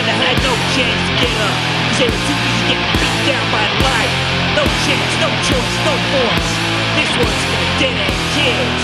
men that had no chance to get up, 'cause they were too busy getting beat down by life. No chance, no choice, no force. This one's for the dead-end kids.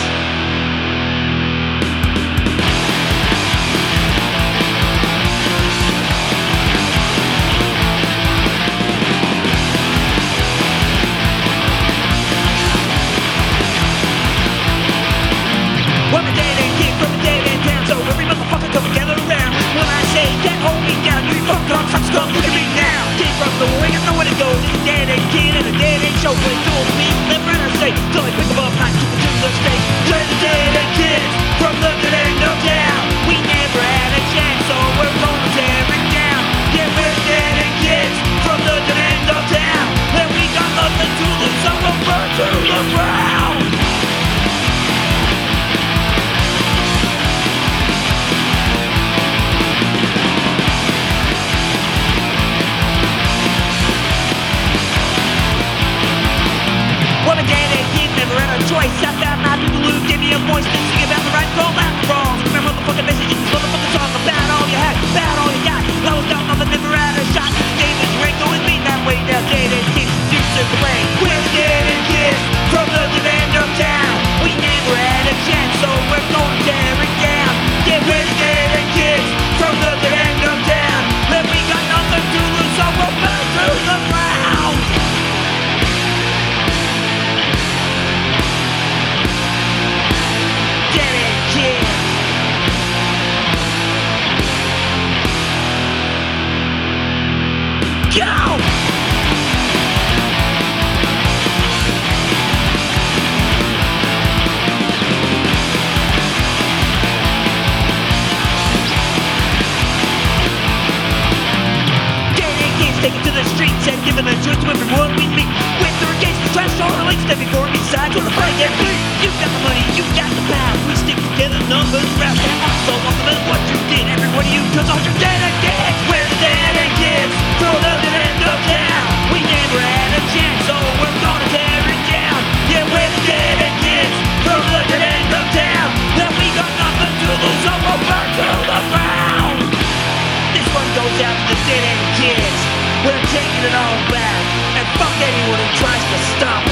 I'm a dead-end kid from a dead-end town, so every motherfucker come gather around. When I say can't hold me down, you fuck cops, I'm scum, look at me now. Came from the wing, I know where to go. It's a dead-end kid and a dead-end show. When it told me, never and I say, till I pick them up, I keep it to the stage. We're the dead-end kids from the dead-end of town. We never had a chance, so we're gonna tear it down. Yeah, we're the dead-end kids from the dead-end of town. And we got nothing to lose, so we'll burn to the ground. I'm a dead-end kid, never had a choice. I found my people who gave me a voice to sing about the right, call out the wrongs. With my motherfucking messages, this motherfucking song about all you had, about all you got. I was down nothing, never had a shot. David's ring going me that way. Now dead-end kids, do serve the way. We're the dead-end kids from the dead-end of town. We never had a chance, so we're gonna tear it down. Yeah, we're the dead-end kids from the dead-end of town. And we got nothing to lose, so we'll burn to the ground. Go! Taken to the streets and given a choice to everyone we meet. With or against the trash, all the links, step before we decide to the fight and bleed. You got the money, you got the power. We stick together, numbers round. And also on the middle what you did, every one of you, cause all you're dead-end kids. We're the dead-end kids from the dead-end of town. We never had a chance, so we're gonna tear it down. Yeah, we're the dead-end kids from the dead-end of town. And we got nothing to lose, so we'll burn to the ground. This one goes out to the dead-end kids. We're taking it all back, and fuck anyone who tries to stop